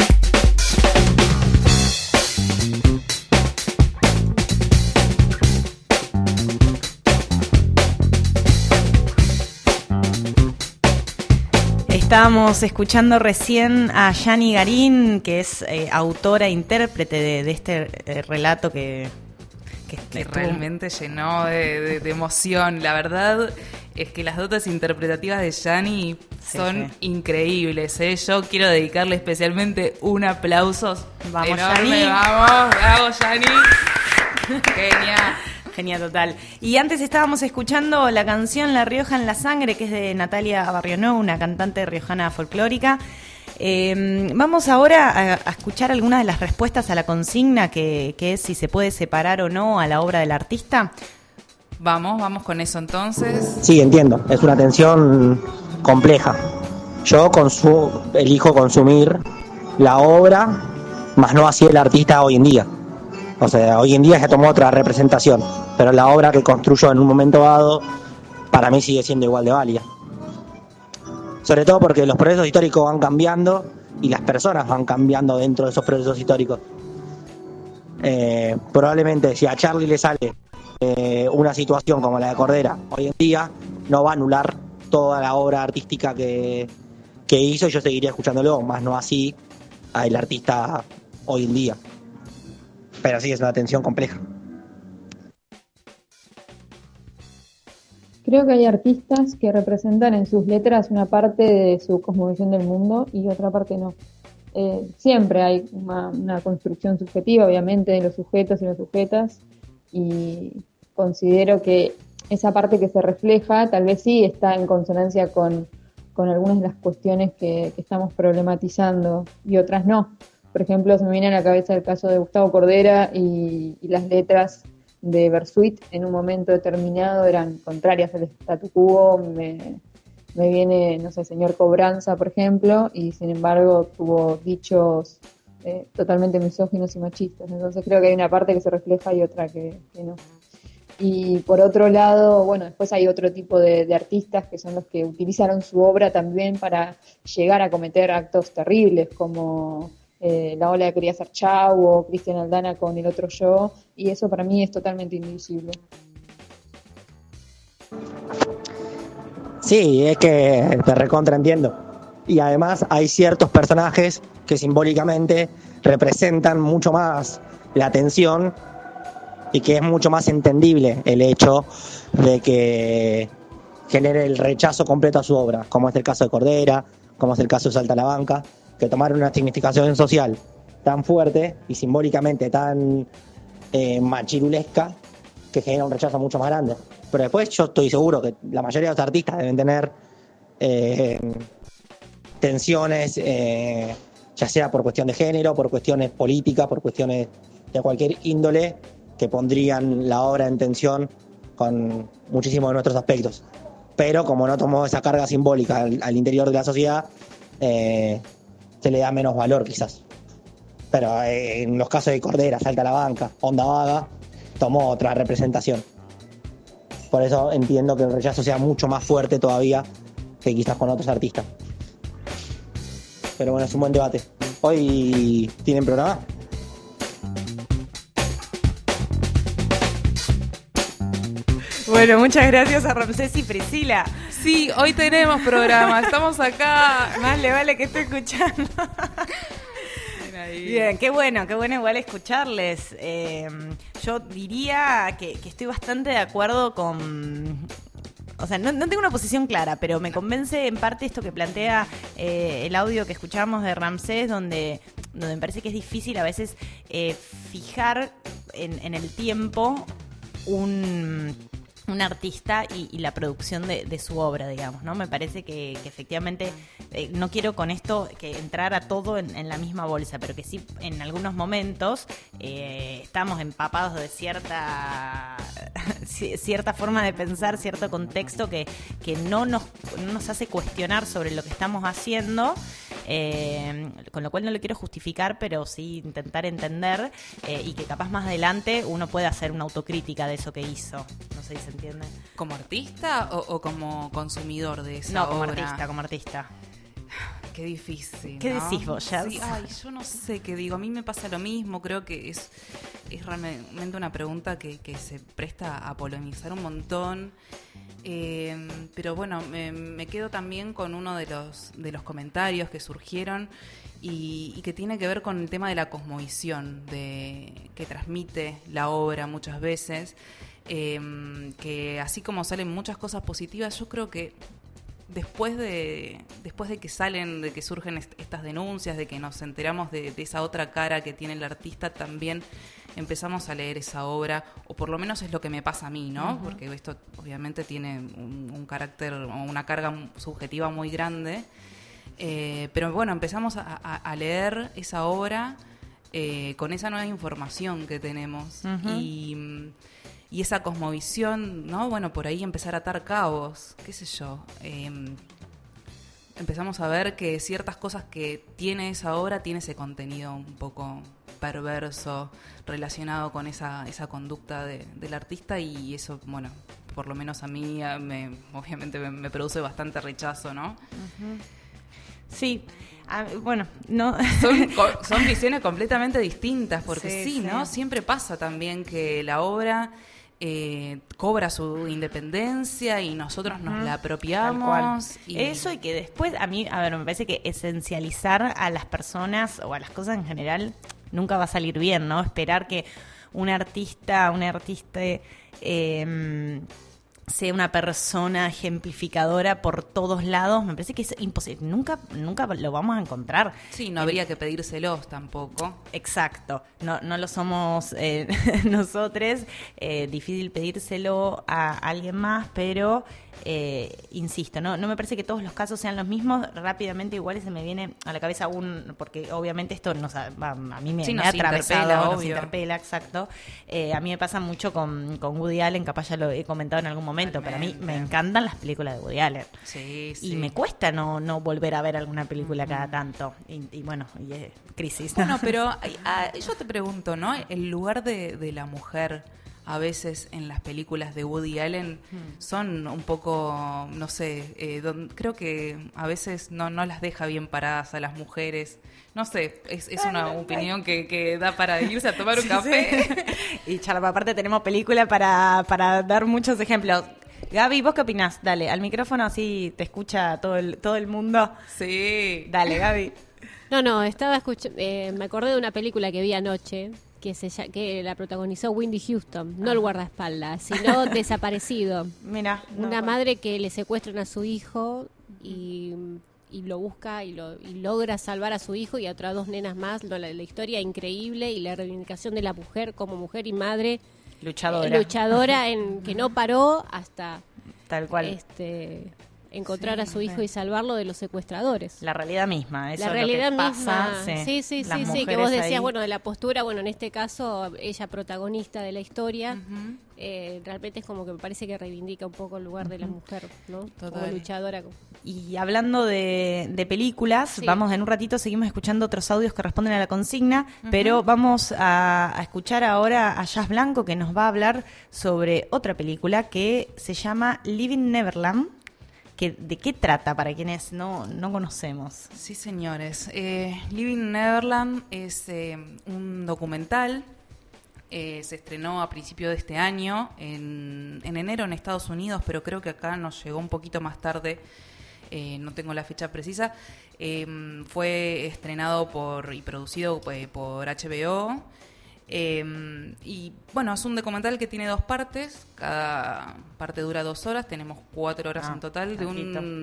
Estábamos escuchando recién a Yani Garín, que es autora e intérprete de este relato que realmente llenó de emoción. La verdad es que las dotes interpretativas de Yani son increíbles, ¿eh? Yo quiero dedicarle especialmente un aplauso Vamos, enorme. Yani. Vamos, Yani. Genial. Genial, total. Y antes estábamos escuchando la canción La Rioja en la Sangre, que es de Natalia Barrionó, una cantante riojana folclórica. Vamos ahora a escuchar algunas de las respuestas a la consigna, que es si se puede separar o no a la obra del artista. Vamos con eso entonces. Sí, entiendo. Es una tensión compleja. Yo elijo consumir la obra, más no así el artista hoy en día. O sea, hoy en día ya tomó otra representación, pero la obra que construyó en un momento dado, para mí sigue siendo igual de válida. Sobre todo porque los procesos históricos van cambiando y las personas van cambiando dentro de esos procesos históricos. Probablemente si a Charlie le sale una situación como la de Cordera hoy en día, no va a anular toda la obra artística que hizo, y yo seguiría escuchándolo, más no así al artista hoy en día. Pero sí, es una tensión compleja. Creo que hay artistas que representan en sus letras una parte de su cosmovisión del mundo y otra parte no. Siempre hay una construcción subjetiva, obviamente, de los sujetos y las sujetas, y considero que esa parte que se refleja tal vez sí está en consonancia con algunas de las cuestiones que estamos problematizando y otras no. Por ejemplo, se me viene a la cabeza el caso de Gustavo Cordera y las letras de Bersuit en un momento determinado eran contrarias al statu quo. Me viene, no sé, Señor Cobranza, por ejemplo, y sin embargo tuvo dichos totalmente misóginos y machistas. Entonces creo que hay una parte que se refleja y otra que no. Y por otro lado, bueno, después hay otro tipo de artistas que son los que utilizaron su obra también para llegar a cometer actos terribles, como La Ola Quería Ser Chau o Cristian Aldana con El Otro Yo, y eso para mí es totalmente indivisible. Sí, es que te recontraentiendo. Y además hay ciertos personajes que simbólicamente representan mucho más la tensión y que es mucho más entendible el hecho de que genere el rechazo completo a su obra, como es el caso de Cordera, como es el caso de Salta a la Banca, que tomaron una significación social tan fuerte y simbólicamente tan machirulesca que genera un rechazo mucho más grande. Pero después yo estoy seguro que la mayoría de los artistas deben tener tensiones, ya sea por cuestión de género, por cuestiones políticas, por cuestiones de cualquier índole, que pondrían la obra en tensión con muchísimos de nuestros aspectos. Pero como no tomó esa carga simbólica al interior de la sociedad, se le da menos valor quizás. Pero en los casos de Cordera, Salta a la Banca, Onda Vaga, tomó otra representación. Por eso entiendo que el rechazo sea mucho más fuerte todavía que quizás con otros artistas. Pero bueno, es un buen debate. ¿Hoy tienen programa? Bueno, muchas gracias a Ramsés y Priscila. Sí, hoy tenemos programa, estamos acá. Más le vale que esté escuchando. Bien, qué bueno igual escucharles. Yo diría que estoy bastante de acuerdo con... O sea, no tengo una posición clara, pero me convence en parte esto que plantea el audio que escuchamos de Ramsés, donde me parece que es difícil a veces fijar en el tiempo un artista y la producción de su obra, digamos, ¿no? Me parece que efectivamente, no quiero con esto que entrar a todo en la misma bolsa, pero que sí en algunos momentos estamos empapados de cierta forma de pensar, cierto contexto que no nos hace cuestionar sobre lo que estamos haciendo, con lo cual no lo quiero justificar, pero sí intentar entender y que capaz más adelante uno pueda hacer una autocrítica de eso que hizo. No sé si se entiende. ¿Como artista o como consumidor de esa obra? No, como artista. Qué difícil, ¿Qué ¿no? decís vos, Jazz? Sí, yo no sé qué digo. A mí me pasa lo mismo. Creo que es realmente una pregunta que se presta a polemizar un montón. Pero bueno, me quedo también con uno de los comentarios que surgieron y que tiene que ver con el tema de la cosmovisión que transmite la obra muchas veces. Que así como salen muchas cosas positivas, yo creo que después de que surgen estas denuncias, de que nos enteramos de esa otra cara que tiene el artista, también empezamos a leer esa obra, o por lo menos es lo que me pasa a mí, ¿no? Uh-huh. Porque esto obviamente tiene un carácter o una carga subjetiva muy grande, pero bueno, empezamos a leer esa obra con esa nueva información que tenemos. Uh-huh. Y esa cosmovisión, ¿no? Bueno, por ahí empezar a atar cabos, qué sé yo. Empezamos a ver que ciertas cosas que tiene esa obra tiene ese contenido un poco perverso relacionado con esa conducta del artista, y eso, bueno, por lo menos a mí obviamente me produce bastante rechazo, ¿no? Uh-huh. Sí. Bueno, no son visiones completamente distintas, porque sí, ¿no? Siempre pasa también que la obra cobra su independencia y nosotros nos la apropiamos. Eso, y que después, me parece que esencializar a las personas o a las cosas en general nunca va a salir bien, ¿no? Esperar que un artista sea una persona ejemplificadora por todos lados, me parece que es imposible. Nunca lo vamos a encontrar. Sí, no habría que pedírselos tampoco. Exacto. No lo somos nosotros. Difícil pedírselo a alguien más, pero insisto, no me parece que todos los casos sean los mismos. Rápidamente igual se me viene a la cabeza porque obviamente esto a mí me ha atravesado, nos interpela, exacto. A mí me pasa mucho con Woody Allen, capaz ya lo he comentado en algún momento, pero a mí me encantan las películas de Woody Allen. Sí. Y me cuesta no volver a ver alguna película cada tanto. Y bueno, y es crisis. Bueno, pero yo te pregunto, ¿no? El lugar de la mujer a veces en las películas de Woody Allen son un poco, no sé, creo que a veces no las deja bien paradas a las mujeres. No sé, es una opinión que da para irse a tomar un café. Sí. Y charla, aparte tenemos película para dar muchos ejemplos. Gaby, ¿vos qué opinás? Dale, al micrófono así te escucha todo el mundo. Sí. Dale, Gaby. No, estaba escuchando, me acordé de una película que vi anoche, que la protagonizó Whitney Houston, no el guardaespaldas, sino Desaparecido. Mira, una madre que le secuestran a su hijo y lo busca y logra salvar a su hijo y a otras 2 nenas más. La historia increíble y la reivindicación de la mujer como mujer y madre luchadora en que no paró hasta tal cual encontrar a su hijo y salvarlo de los secuestradores. La realidad misma, eso la realidad es lo que misma. pasa. Sí, que vos decías, bueno, de la postura, bueno, en este caso, ella protagonista de la historia, realmente es como que me parece que reivindica un poco el lugar de la mujer, ¿no? Como luchadora. Y hablando de películas, vamos en un ratito, seguimos escuchando otros audios que responden a la consigna, pero vamos a escuchar ahora a Jazz Blanco, que nos va a hablar sobre otra película que se llama Living Neverland. ¿De qué trata para quienes no conocemos? Sí, señores. Living Neverland es un documental. Se estrenó a principio de este año, en enero en Estados Unidos, pero creo que acá nos llegó un poquito más tarde. No tengo la fecha precisa. Fue estrenado y producido por HBO. Y bueno, es un documental que tiene 2 partes, cada parte dura 2 horas, tenemos 4 horas en total de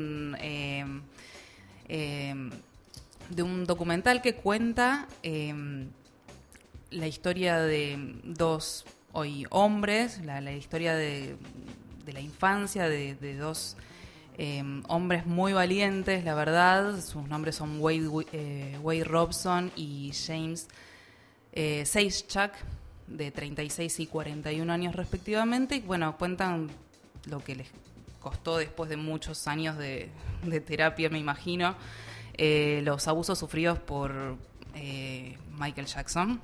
un documental que cuenta la historia de 2 hombres, la historia de la infancia de 2 hombres muy valientes, la verdad. Sus nombres son Wade Robson y James Seischak, de 36 y 41 años respectivamente, y bueno, cuentan lo que les costó después de muchos años de terapia, me imagino, los abusos sufridos por Michael Jackson,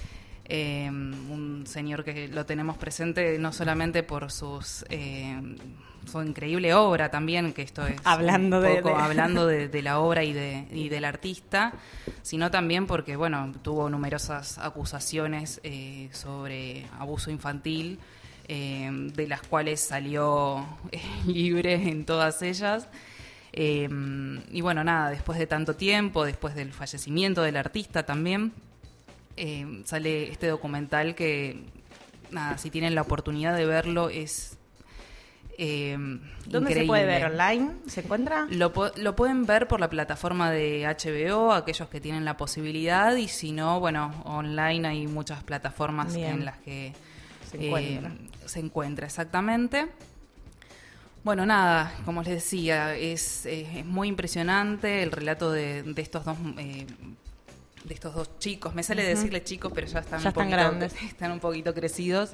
un señor que lo tenemos presente no solamente por su increíble obra también, que esto es hablando de la obra y del artista, sino también porque bueno, tuvo numerosas acusaciones sobre abuso infantil, de las cuales salió libre en todas ellas. Y bueno, nada, después de tanto tiempo, después del fallecimiento del artista también, sale este documental que, nada, si tienen la oportunidad de verlo, es ¿dónde increíble. se puede ver? ¿Online? ¿Se encuentra? Lo pueden ver por la plataforma de HBO, aquellos que tienen la posibilidad, y si no, bueno, online hay muchas plataformas en las que se encuentra exactamente. Bueno, nada, como les decía, es muy impresionante el relato de estos dos chicos. Me sale decirle chicos, pero ya están grandes. Están un poquito crecidos.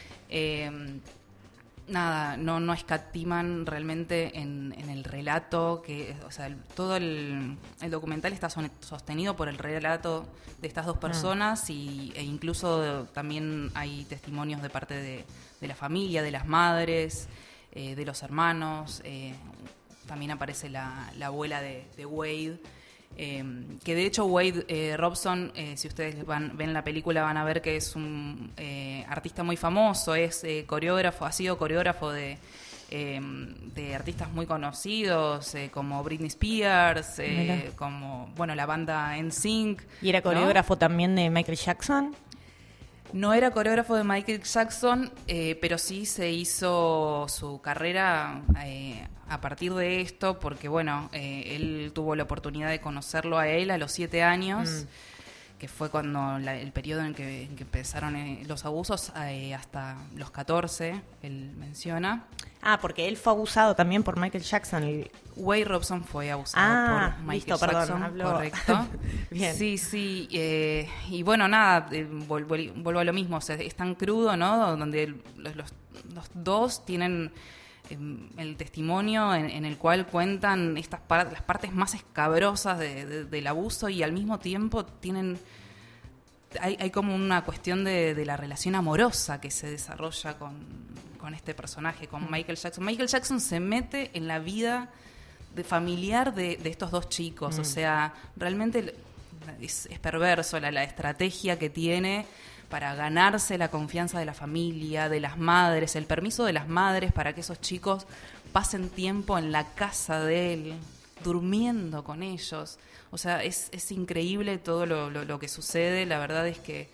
Nada, no escatiman realmente en el relato, o sea, todo el documental está sostenido por el relato de estas 2 personas e incluso también hay testimonios de parte de la familia, de las madres, de los hermanos. También aparece la abuela de Wade, que de hecho Wade Robson, si ustedes ven la película van a ver que es un artista muy famoso, es coreógrafo, ha sido coreógrafo de artistas muy conocidos, como Britney Spears, como bueno, la banda NSYNC. ¿Y era coreógrafo también de Michael Jackson? No era coreógrafo de Michael Jackson, pero sí se hizo su carrera a partir de esto, porque bueno, él tuvo la oportunidad de conocerlo a él a los 7 años, que fue cuando el periodo en que empezaron los abusos, hasta los 14, él menciona. Ah, porque él fue abusado también por Michael Jackson. Wade Robson fue abusado por Michael Jackson, hablo... correcto. Bien. Sí, y bueno, nada, vuelvo a lo mismo, o sea, es tan crudo, ¿no? Donde los 2 tienen el testimonio en el cual cuentan las partes más escabrosas del abuso, y al mismo tiempo tienen hay como una cuestión de la relación amorosa que se desarrolla con este personaje, con Michael Jackson. Michael Jackson se mete en la vida familiar de estos dos chicos, o sea, realmente es perverso la estrategia que tiene para ganarse la confianza de la familia, de las madres, el permiso de las madres para que esos chicos pasen tiempo en la casa de él, durmiendo con ellos. O sea, es increíble todo lo que sucede. La verdad es que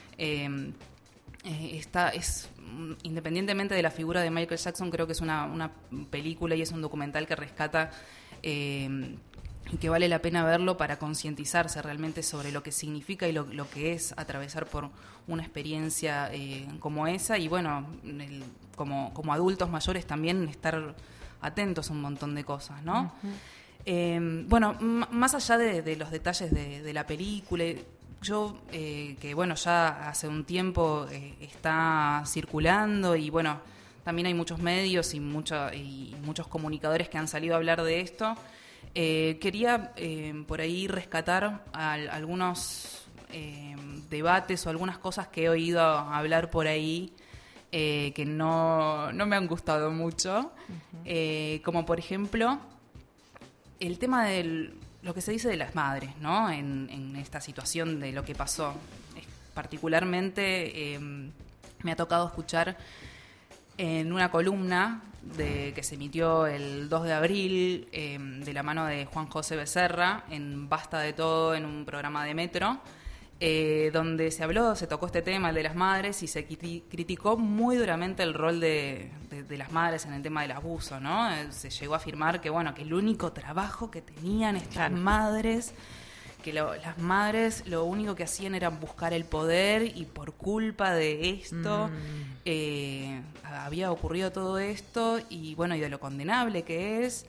independientemente de la figura de Michael Jackson, creo que es una película y es un documental que rescata y que vale la pena verlo para concientizarse realmente sobre lo que significa y lo que es atravesar por una experiencia como esa. Y bueno, como adultos mayores también estar atentos a un montón de cosas, ¿no? Bueno, más allá de los detalles de la película, yo, que bueno, ya hace un tiempo está circulando y bueno, también hay muchos medios y muchos comunicadores que han salido a hablar de esto. Quería por ahí rescatar algunos debates o algunas cosas que he oído hablar por ahí que no me han gustado mucho, como por ejemplo el tema de lo que se dice de las madres, ¿no? En esta situación de lo que pasó. Particularmente me ha tocado escuchar en una columna que se emitió el 2 de abril de la mano de Juan José Becerra en Basta de Todo, en un programa de Metro, donde se tocó este tema, el de las madres, y se criticó muy duramente el rol de las madres en el tema del abuso, ¿no? Se llegó a afirmar que, bueno, que el único trabajo que tenían estas madres, que las madres lo único que hacían era buscar el poder, y por culpa de esto había ocurrido todo esto, y bueno, y de lo condenable que es.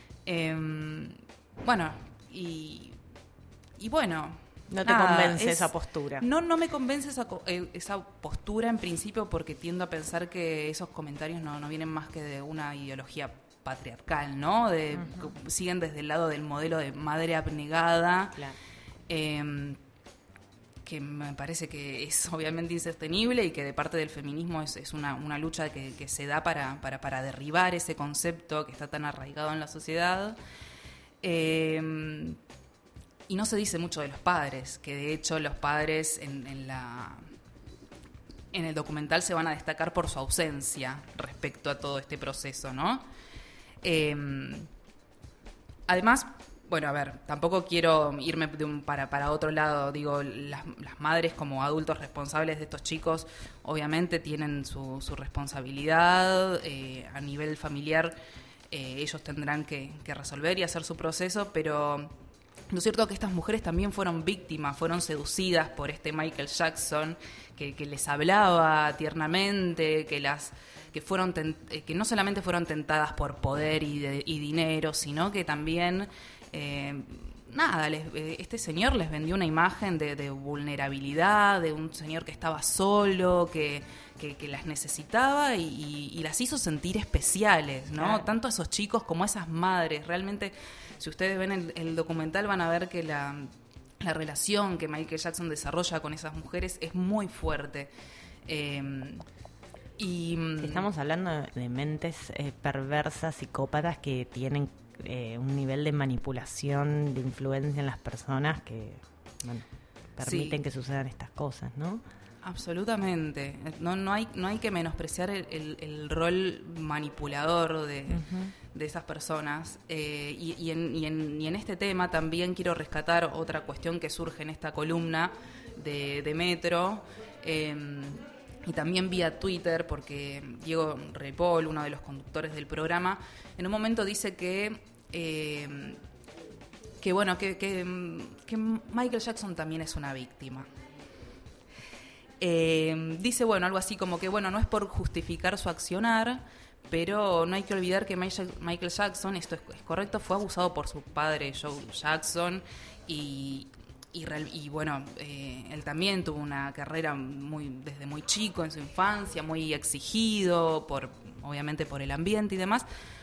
Bueno, y bueno... No te convence esa postura. No me convence esa postura en principio, porque tiendo a pensar que esos comentarios no vienen más que de una ideología patriarcal, ¿no? Siguen desde el lado del modelo de madre abnegada, claro. Que me parece que es obviamente insostenible y que de parte del feminismo es una lucha que se da para derribar ese concepto que está tan arraigado en la sociedad. Y no se dice mucho de los padres, que de hecho los padres en el documental se van a destacar por su ausencia respecto a todo este proceso, ¿no? Además, bueno, a ver, tampoco quiero irme para otro lado. Digo, las madres como adultos responsables de estos chicos obviamente tienen su responsabilidad a nivel familiar. Ellos tendrán que resolver y hacer su proceso, pero... ¿No es cierto que estas mujeres también fueron víctimas, fueron seducidas por este Michael Jackson, que les hablaba tiernamente, que no solamente fueron tentadas por poder y dinero, sino que también, este señor les vendió una imagen de vulnerabilidad, de un señor que estaba solo, que las necesitaba y las hizo sentir especiales, ¿no? Claro. Tanto a esos chicos como a esas madres. Realmente, si ustedes ven el documental, van a ver que la relación que Michael Jackson desarrolla con esas mujeres es muy fuerte. Si estamos hablando de mentes perversas, psicópatas, que tienen un nivel de manipulación, de influencia en las personas que permiten que sucedan estas cosas, ¿no? Absolutamente. No hay que menospreciar el rol manipulador de esas personas. Y en este tema también quiero rescatar otra cuestión que surge en esta columna de Metro, y también vía Twitter, porque Diego Ripoll, uno de los conductores del programa, en un momento dice que Michael Jackson también es una víctima. Dice, bueno, algo así como que, bueno, no es por justificar su accionar, pero no hay que olvidar que Michael Jackson, esto es correcto, fue abusado por su padre Joe Jackson y bueno, él también tuvo una carrera desde muy chico, en su infancia, muy exigido, obviamente por el ambiente y demás,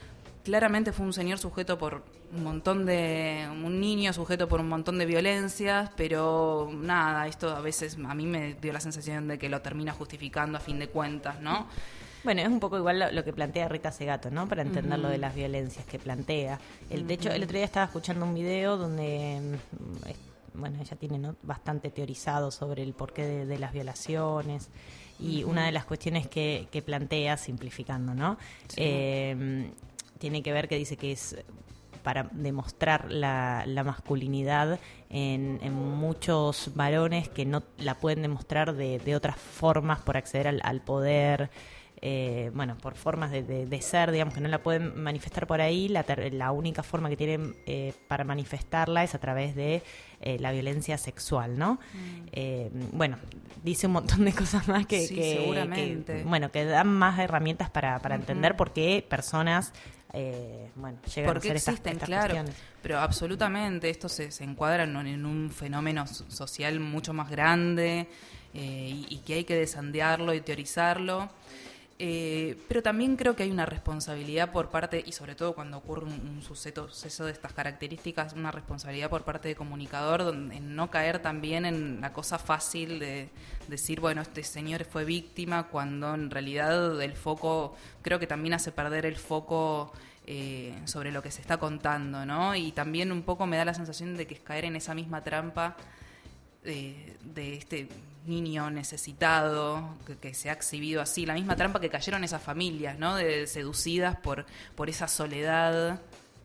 claramente fue un señor sujeto por un niño sujeto por un montón de violencias, pero nada, esto a veces a mí me dio la sensación de que lo termina justificando a fin de cuentas, ¿no? Bueno, es un poco igual lo que plantea Rita Segato, ¿no? Para entender lo de las violencias que plantea. De hecho, el otro día estaba escuchando un video donde, bueno, ella tiene, ¿no?, bastante teorizado sobre el porqué de las violaciones y una de las cuestiones que plantea, simplificando, ¿no? Sí. Tiene que ver que dice que es para demostrar la masculinidad en muchos varones que no la pueden demostrar de otras formas por acceder al poder, bueno, por formas de ser, digamos, que no la pueden manifestar por ahí. La única forma que tienen para manifestarla es a través de la violencia sexual, ¿no? Bueno, dice un montón de cosas más que seguramente. Que dan más herramientas para entender por qué personas bueno, llegan a ser estas cuestiones. Pero absolutamente esto se encuadra en un fenómeno social mucho más grande y que hay que desandearlo y teorizarlo. Pero también creo que hay una responsabilidad por parte, y sobre todo cuando ocurre un suceso de estas características, una responsabilidad por parte de comunicador en no caer también en la cosa fácil de decir, bueno, este señor fue víctima, cuando en realidad el foco, creo que también hace perder el foco sobre lo que se está contando, ¿no? Y también un poco me da la sensación de que es caer en esa misma trampa de este niño necesitado que se ha exhibido así, la misma trampa que cayeron esas familias, ¿no? Seducidas por esa soledad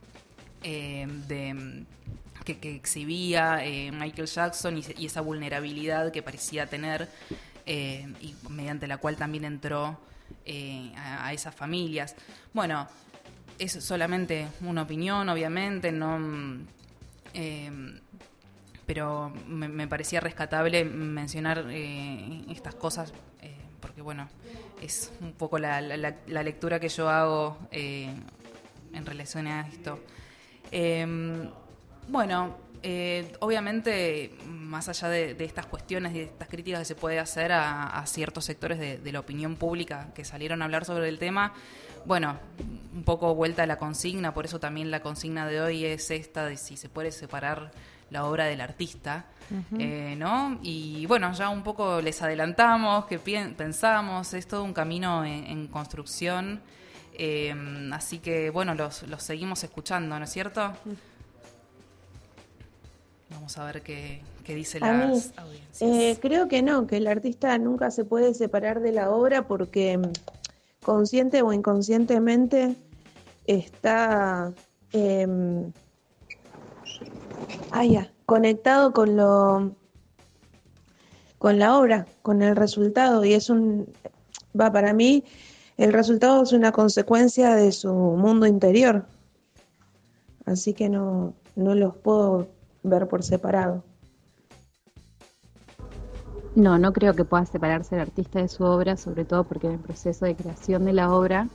que exhibía Michael Jackson y esa vulnerabilidad que parecía tener y mediante la cual también entró a esas familias. Bueno, es solamente una opinión, obviamente, no... pero me parecía rescatable mencionar estas cosas porque, bueno, es un poco la lectura que yo hago en relación a esto. Obviamente, más allá de estas cuestiones y de estas críticas que se puede hacer a ciertos sectores de la opinión pública que salieron a hablar sobre el tema, bueno, un poco vuelta a la consigna, por eso también la consigna de hoy es esta de si se puede separar la obra del artista, ¿no? Y bueno, ya un poco les adelantamos que pensamos, es todo un camino en construcción, así que bueno, los seguimos escuchando, ¿no es cierto? Vamos a ver qué dicen las audiencias. Creo que no, que el artista nunca se puede separar de la obra porque consciente o inconscientemente está... conectado con la obra, con el resultado, y para mí el resultado es una consecuencia de su mundo interior, así que no los puedo ver por separado. No creo que pueda separarse el artista de su obra, sobre todo porque en el proceso de creación de la obra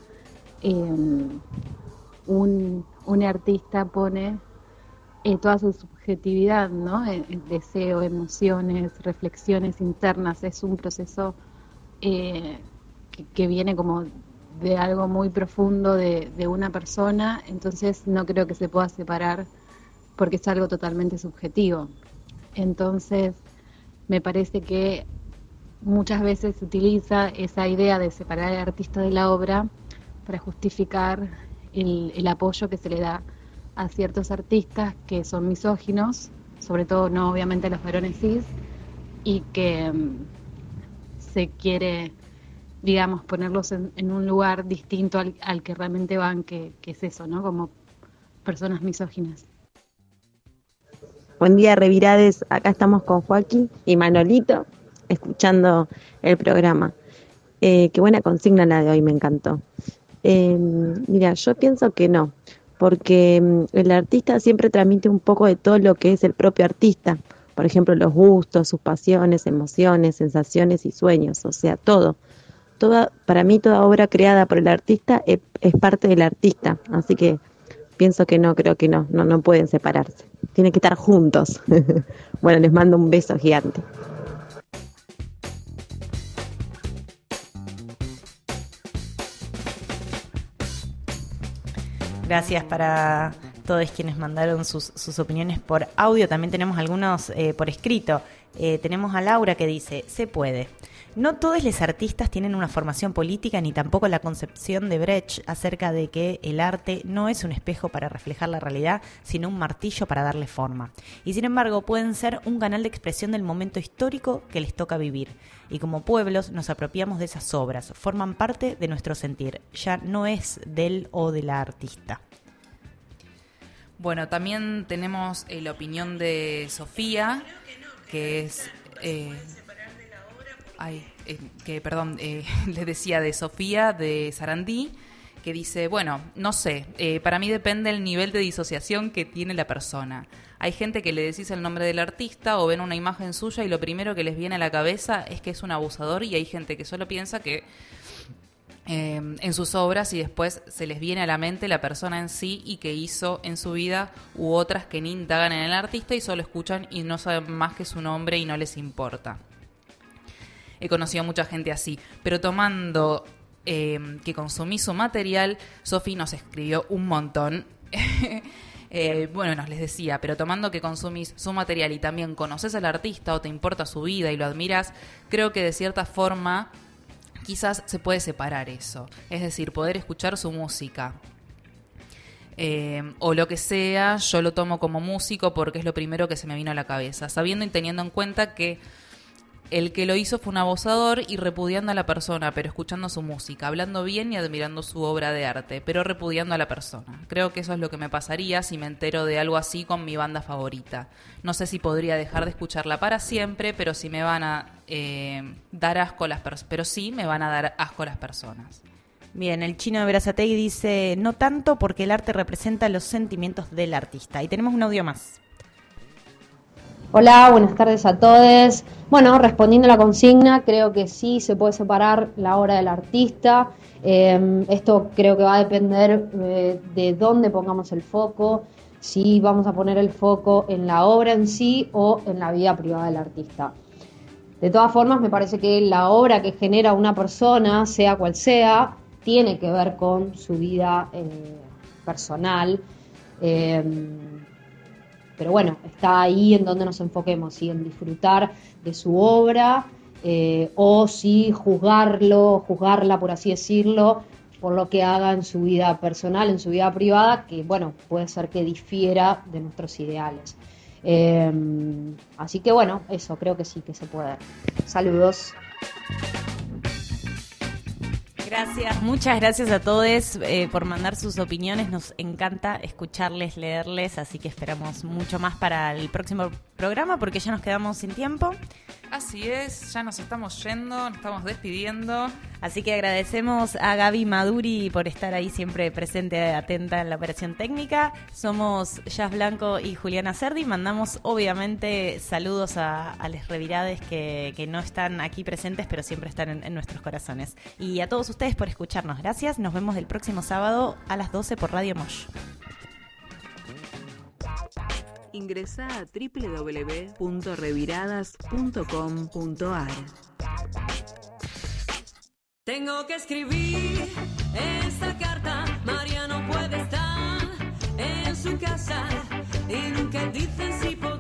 un artista pone toda su subjetividad, ¿no? Deseo, emociones, reflexiones internas. Es un proceso que viene como de algo muy profundo de una persona, entonces no creo que se pueda separar porque es algo totalmente subjetivo. Entonces me parece que muchas veces se utiliza esa idea de separar al artista de la obra para justificar el apoyo que se le da a ciertos artistas que son misóginos, sobre todo no obviamente a los varones cis, y que se quiere, digamos, ponerlos en un lugar distinto al que realmente van, que es eso, ¿no? Como personas misóginas. Buen día, Revirades. Acá estamos con Joaquín y Manolito, escuchando el programa. Qué buena consigna la de hoy, me encantó. Mira, yo pienso que no, porque el artista siempre transmite un poco de todo lo que es el propio artista. Por ejemplo, los gustos, sus pasiones, emociones, sensaciones y sueños, o sea, todo. Para mí toda obra creada por el artista es parte del artista, así que pienso que no, creo que no pueden separarse. Tienen que estar juntos. Bueno, les mando un beso gigante. Gracias para todos quienes mandaron sus opiniones por audio. También tenemos algunos por escrito. Tenemos a Laura que dice: se puede. No todos los artistas tienen una formación política ni tampoco la concepción de Brecht acerca de que el arte no es un espejo para reflejar la realidad, sino un martillo para darle forma. Y sin embargo pueden ser un canal de expresión del momento histórico que les toca vivir. Y como pueblos nos apropiamos de esas obras, forman parte de nuestro sentir, ya no es del o de la artista. Bueno, también tenemos la opinión de Sofía, que es... les decía de Sofía de Sarandí, que dice, bueno, no sé, para mí depende el nivel de disociación que tiene la persona. Hay gente que le decís el nombre del artista o ven una imagen suya y lo primero que les viene a la cabeza es que es un abusador, y hay gente que solo piensa que en sus obras y después se les viene a la mente la persona en sí y que hizo en su vida, u otras que ni indagan en el artista y solo escuchan y no saben más que su nombre y no les importa. He conocido a mucha gente así, pero tomando que consumí su material, Sofi nos escribió un montón. Bueno, nos les decía, pero tomando que consumís su material y también conoces al artista o te importa su vida y lo admiras, creo que de cierta forma quizás se puede separar eso. Es decir, poder escuchar su música. O lo que sea, yo lo tomo como músico porque es lo primero que se me vino a la cabeza, sabiendo y teniendo en cuenta que el que lo hizo fue un abusador y repudiando a la persona, pero escuchando su música, hablando bien y admirando su obra de arte, pero repudiando a la persona. Creo que eso es lo que me pasaría si me entero de algo así con mi banda favorita. No sé si podría dejar de escucharla para siempre, pero sí me van a dar asco las personas. Bien, el chino de Berazategui dice, no tanto porque el arte representa los sentimientos del artista. Y tenemos un audio más. Hola, buenas tardes a todos. Bueno, respondiendo a la consigna, creo que sí se puede separar la obra del artista. Esto creo que va a depender de dónde pongamos el foco, si vamos a poner el foco en la obra en sí o en la vida privada del artista. De todas formas, me parece que la obra que genera una persona, sea cual sea, tiene que ver con su vida personal. Pero bueno, está ahí en donde nos enfoquemos, si en disfrutar de su obra o si juzgarla, por así decirlo, por lo que haga en su vida personal, en su vida privada, que bueno, puede ser que difiera de nuestros ideales. Así que bueno, eso creo que sí que se puede. Saludos. Gracias, muchas gracias a todos por mandar sus opiniones. Nos encanta escucharles, leerles, así que esperamos mucho más para el próximo programa porque ya nos quedamos sin tiempo. Así es, ya nos estamos yendo, nos estamos despidiendo. Así que agradecemos a Gaby Maduri por estar ahí siempre presente, atenta en la operación técnica. Somos Jazz Blanco y Juliana Cerdi. Mandamos obviamente saludos a les revirades que no están aquí presentes, pero siempre están en nuestros corazones. Y a todos ustedes por escucharnos. Gracias, nos vemos el próximo sábado a las 12 por Radio Mosh. Ingresá a www.reviradas.com.ar. Tengo que escribir esta carta, María no puede estar en su casa y nunca dicen si